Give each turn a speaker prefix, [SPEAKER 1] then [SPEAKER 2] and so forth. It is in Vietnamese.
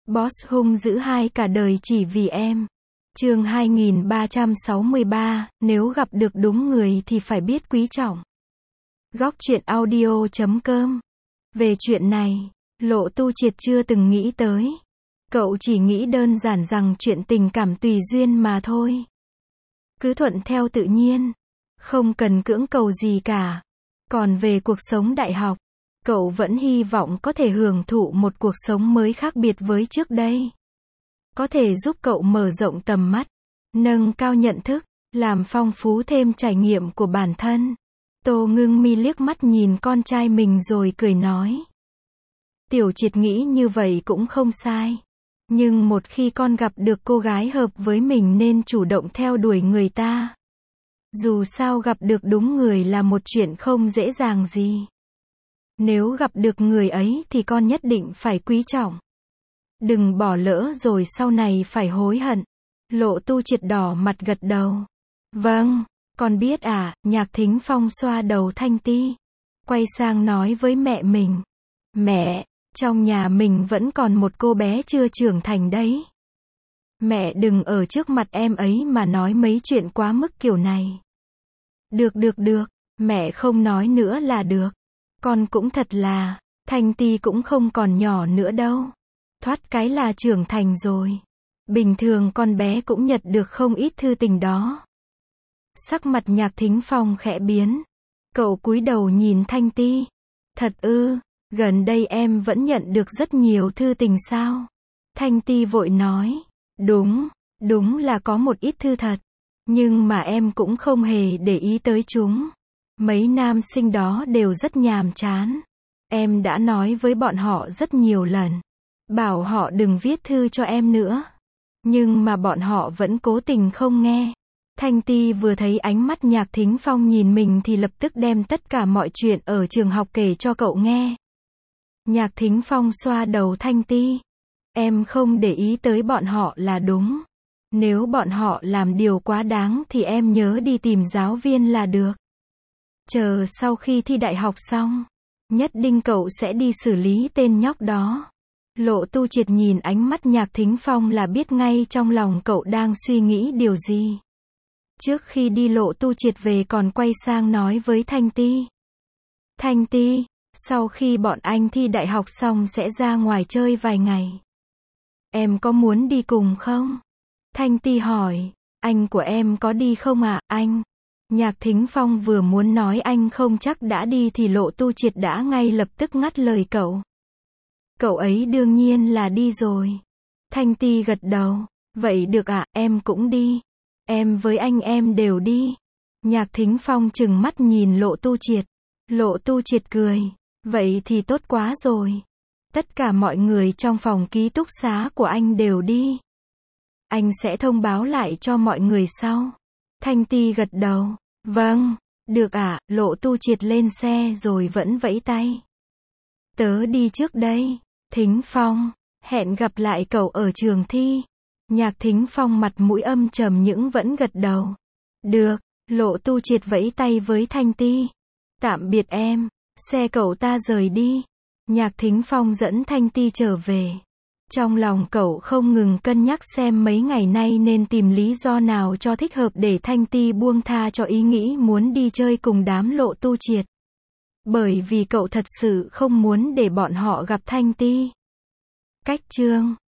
[SPEAKER 1] Boss hung dữ hai cả đời chỉ vì em. Chương 2363, nếu gặp được đúng người thì phải biết quý trọng. Góc truyện audio.com. Về chuyện này, Lộ Tu Triệt chưa từng nghĩ tới. Cậu chỉ nghĩ đơn giản rằng chuyện tình cảm tùy duyên mà thôi. Cứ thuận theo tự nhiên, không cần cưỡng cầu gì cả. Còn về cuộc sống đại học, cậu vẫn hy vọng có thể hưởng thụ một cuộc sống mới khác biệt với trước đây. Có thể giúp cậu mở rộng tầm mắt, nâng cao nhận thức, làm phong phú thêm trải nghiệm của bản thân. Tô Ngưng Mi liếc mắt nhìn con trai mình rồi cười nói. Tiểu Triệt nghĩ như vậy cũng không sai. Nhưng một khi con gặp được cô gái hợp với mình nên chủ động theo đuổi người ta. Dù sao gặp được đúng người là một chuyện không dễ dàng gì. Nếu gặp được người ấy thì con nhất định phải quý trọng. Đừng bỏ lỡ rồi sau này phải hối hận. Lộ Tu Triệt đỏ mặt gật đầu. Vâng, con biết à. Nhạc Thính Phong xoa đầu Thanh Ti, quay sang nói với mẹ mình. Mẹ, trong nhà mình vẫn còn một cô bé chưa trưởng thành đấy. Mẹ đừng ở trước mặt em ấy mà nói mấy chuyện quá mức kiểu này. Được, mẹ không nói nữa là được. Con cũng thật là, Thanh Ti cũng không còn nhỏ nữa đâu. Thoát cái là trưởng thành rồi. Bình thường con bé cũng nhận được không ít thư tình đó. Sắc mặt Nhạc Thính Phong khẽ biến. Cậu cúi đầu nhìn Thanh Ti. Thật ư, gần đây em vẫn nhận được rất nhiều thư tình sao? Thanh Ti vội nói. Đúng là có một ít thư thật. Nhưng mà em cũng không hề để ý tới chúng. Mấy nam sinh đó đều rất nhàm chán. Em đã nói với bọn họ rất nhiều lần. Bảo họ đừng viết thư cho em nữa. Nhưng mà bọn họ vẫn cố tình không nghe. Thanh Ti vừa thấy ánh mắt Nhạc Thính Phong nhìn mình thì lập tức đem tất cả mọi chuyện ở trường học kể cho cậu nghe. Nhạc Thính Phong xoa đầu Thanh Ti. Em không để ý tới bọn họ là đúng. Nếu bọn họ làm điều quá đáng thì em nhớ đi tìm giáo viên là được. Chờ sau khi thi đại học xong, nhất định cậu sẽ đi xử lý tên nhóc đó. Lộ Tu Triệt nhìn ánh mắt Nhạc Thính Phong là biết ngay trong lòng cậu đang suy nghĩ điều gì. Trước khi đi Lộ Tu Triệt về còn quay sang nói với Thanh Ti. Thanh Ti, sau khi bọn anh thi đại học xong sẽ ra ngoài chơi vài ngày. Em có muốn đi cùng không? Thanh Ti hỏi. Anh của em có đi không ạ, anh? Nhạc Thính Phong vừa muốn nói anh không chắc đã đi thì Lộ Tu Triệt đã ngay lập tức ngắt lời cậu. Cậu ấy đương nhiên là đi rồi. Thanh Ti gật đầu. Vậy được ạ, em cũng đi. Em với anh em đều đi. Nhạc Thính Phong trừng mắt nhìn Lộ Tu Triệt. Lộ Tu Triệt cười. Vậy thì tốt quá rồi. Tất cả mọi người trong phòng ký túc xá của anh đều đi. Anh sẽ thông báo lại cho mọi người sau. Thanh Ti gật đầu. Vâng, được ạ. Lộ Tu Triệt lên xe rồi vẫn vẫy tay. Tớ đi trước đây. Thính Phong, hẹn gặp lại cậu ở trường thi. Nhạc Thính Phong mặt mũi âm trầm nhưng vẫn gật đầu. Được, Lộ Tu Triệt vẫy tay với Thanh Ti. Tạm biệt em, xe cậu ta rời đi. Nhạc Thính Phong dẫn Thanh Ti trở về. Trong lòng cậu không ngừng cân nhắc xem mấy ngày nay nên tìm lý do nào cho thích hợp để Thanh Ti buông tha cho ý nghĩ muốn đi chơi cùng đám Lộ Tu Triệt. Bởi vì cậu thật sự không muốn để bọn họ gặp Thanh Ti. Cách chương